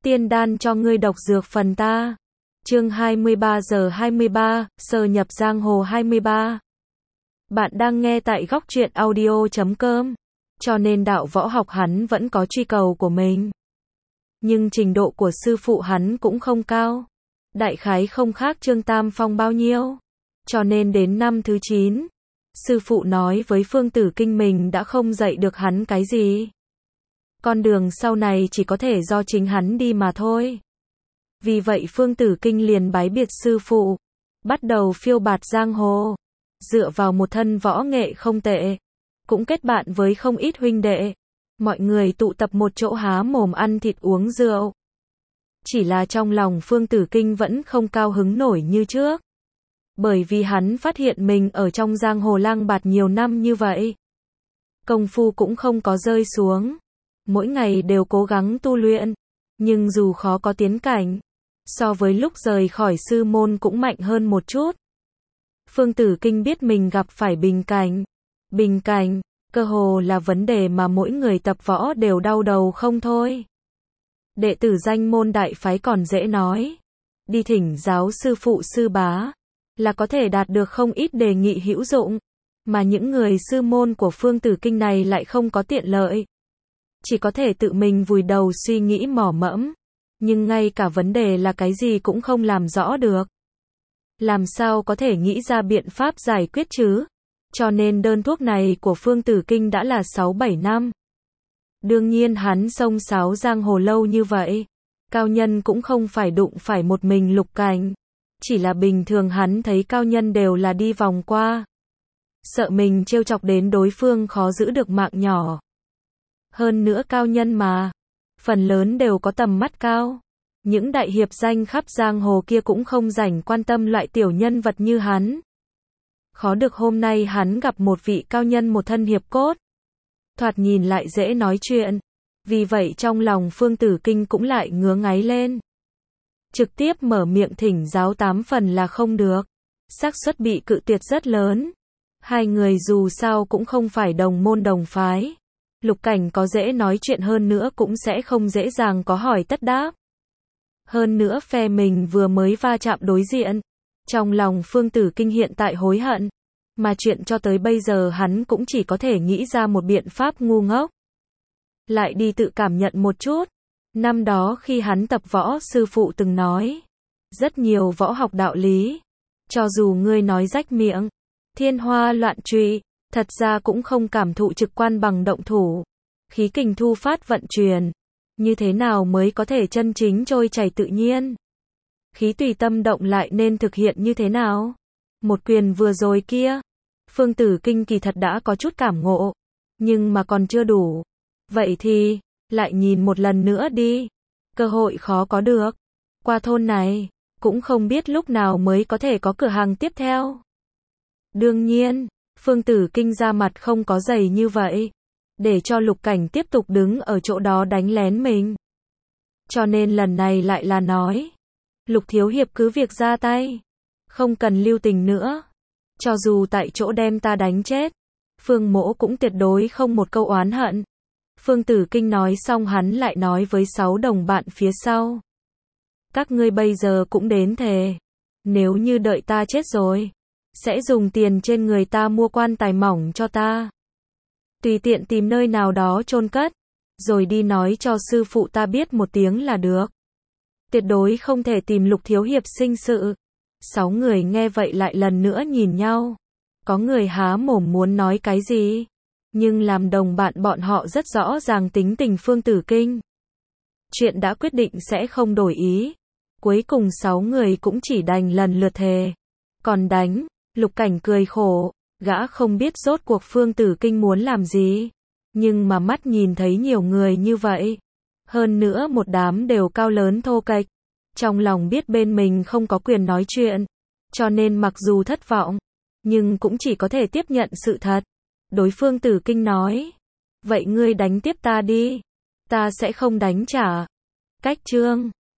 tiên đan cho ngươi độc dược phần ta. Chương 23 giờ 23, sờ nhập giang hồ 23. Bạn đang nghe tại góc truyện audio.com. Cho nên đạo võ học hắn vẫn có truy cầu của mình. Nhưng trình độ của sư phụ hắn cũng không cao. Đại khái không khác Trương Tam Phong bao nhiêu. Cho nên đến năm thứ 9, sư phụ nói với Phương Tử Kinh mình đã không dạy được hắn cái gì. Con đường sau này chỉ có thể do chính hắn đi mà thôi. Vì vậy Phương Tử Kinh liền bái biệt sư phụ, bắt đầu phiêu bạt giang hồ, dựa vào một thân võ nghệ không tệ, cũng kết bạn với không ít huynh đệ. Mọi người tụ tập một chỗ há mồm ăn thịt uống rượu. Chỉ là trong lòng Phương Tử Kinh vẫn không cao hứng nổi như trước. Bởi vì hắn phát hiện mình ở trong giang hồ lang bạt nhiều năm như vậy. Công phu cũng không có rơi xuống. Mỗi ngày đều cố gắng tu luyện. Nhưng dù khó có tiến cảnh, so với lúc rời khỏi sư môn cũng mạnh hơn một chút. Phương Tử Kinh biết mình gặp phải bình cảnh. Bình cảnh, cơ hồ là vấn đề mà mỗi người tập võ đều đau đầu không thôi. Đệ tử danh môn đại phái còn dễ nói. Đi thỉnh giáo sư phụ sư bá, là có thể đạt được không ít đề nghị hữu dụng. Mà những người sư môn của Phương Tử Kinh này lại không có tiện lợi. Chỉ có thể tự mình vùi đầu suy nghĩ mò mẫm. Nhưng ngay cả vấn đề là cái gì cũng không làm rõ được. Làm sao có thể nghĩ ra biện pháp giải quyết chứ? Cho nên đơn thuốc này của Phương Tử Kinh đã là 6-7 năm. Đương nhiên hắn xông xáo giang hồ lâu như vậy. Cao nhân cũng không phải đụng phải một mình Lục Cảnh. Chỉ là bình thường hắn thấy cao nhân đều là đi vòng qua. Sợ mình trêu chọc đến đối phương khó giữ được mạng nhỏ. Hơn nữa cao nhân mà. Phần lớn đều có tầm mắt cao. Những đại hiệp danh khắp giang hồ kia cũng không rảnh quan tâm loại tiểu nhân vật như hắn. Khó được hôm nay hắn gặp một vị cao nhân một thân hiệp cốt. Thoạt nhìn lại dễ nói chuyện. Vì vậy trong lòng Phương Tử Kinh cũng lại ngứa ngáy lên. Trực tiếp mở miệng thỉnh giáo 8 phần là không được. Xác suất bị cự tuyệt rất lớn. Hai người dù sao cũng không phải đồng môn đồng phái. Lục Cảnh có dễ nói chuyện hơn nữa cũng sẽ không dễ dàng có hỏi tất đáp. Hơn nữa phe mình vừa mới va chạm đối diện. Trong lòng Phương Tử Kinh hiện tại hối hận. Mà chuyện cho tới bây giờ hắn cũng chỉ có thể nghĩ ra một biện pháp ngu ngốc. Lại đi tự cảm nhận một chút. Năm đó khi hắn tập võ sư phụ từng nói. Rất nhiều võ học đạo lý. Cho dù ngươi nói rách miệng. Thiên hoa loạn truy. Thật ra cũng không cảm thụ trực quan bằng động thủ. Khí kình thu phát vận chuyển. Như thế nào mới có thể chân chính trôi chảy tự nhiên? Khí tùy tâm động lại nên thực hiện như thế nào? Một quyền vừa rồi kia. Phương Tử Kinh kỳ thật đã có chút cảm ngộ. Nhưng mà còn chưa đủ. Vậy thì, lại nhìn một lần nữa đi. Cơ hội khó có được. Qua thôn này, cũng không biết lúc nào mới có thể có cửa hàng tiếp theo. Đương nhiên, Phương Tử Kinh ra mặt không có dày như vậy. Để cho Lục Cảnh tiếp tục đứng ở chỗ đó đánh lén mình. Cho nên lần này lại là nói. Lục thiếu hiệp cứ việc ra tay. Không cần lưu tình nữa. Cho dù tại chỗ đem ta đánh chết. Phương Mỗ cũng tuyệt đối không một câu oán hận. Phương Tử Kinh nói xong hắn lại nói với 6 đồng bạn phía sau. Các ngươi bây giờ cũng đến thề. Nếu như đợi ta chết rồi. Sẽ dùng tiền trên người ta mua quan tài mỏng cho ta. Tùy tiện tìm nơi nào đó chôn cất. Rồi đi nói cho sư phụ ta biết một tiếng là được. Tuyệt đối không thể tìm Lục thiếu hiệp sinh sự. 6 người nghe vậy lại lần nữa nhìn nhau. Có người há mồm muốn nói cái gì. Nhưng làm đồng bạn bọn họ rất rõ ràng tính tình Phương Tử Kinh. Chuyện đã quyết định sẽ không đổi ý. Cuối cùng 6 người cũng chỉ đành lần lượt thề. Còn đánh, Lục Cảnh cười khổ. Gã không biết rốt cuộc Phương Tử Kinh muốn làm gì. Nhưng mà mắt nhìn thấy nhiều người như vậy. Hơn nữa một đám đều cao lớn thô kệch. Trong lòng biết bên mình không có quyền nói chuyện. Cho nên mặc dù thất vọng. Nhưng cũng chỉ có thể tiếp nhận sự thật. Đối phương Tử Kinh nói. Vậy ngươi đánh tiếp ta đi. Ta sẽ không đánh trả. Cách chương.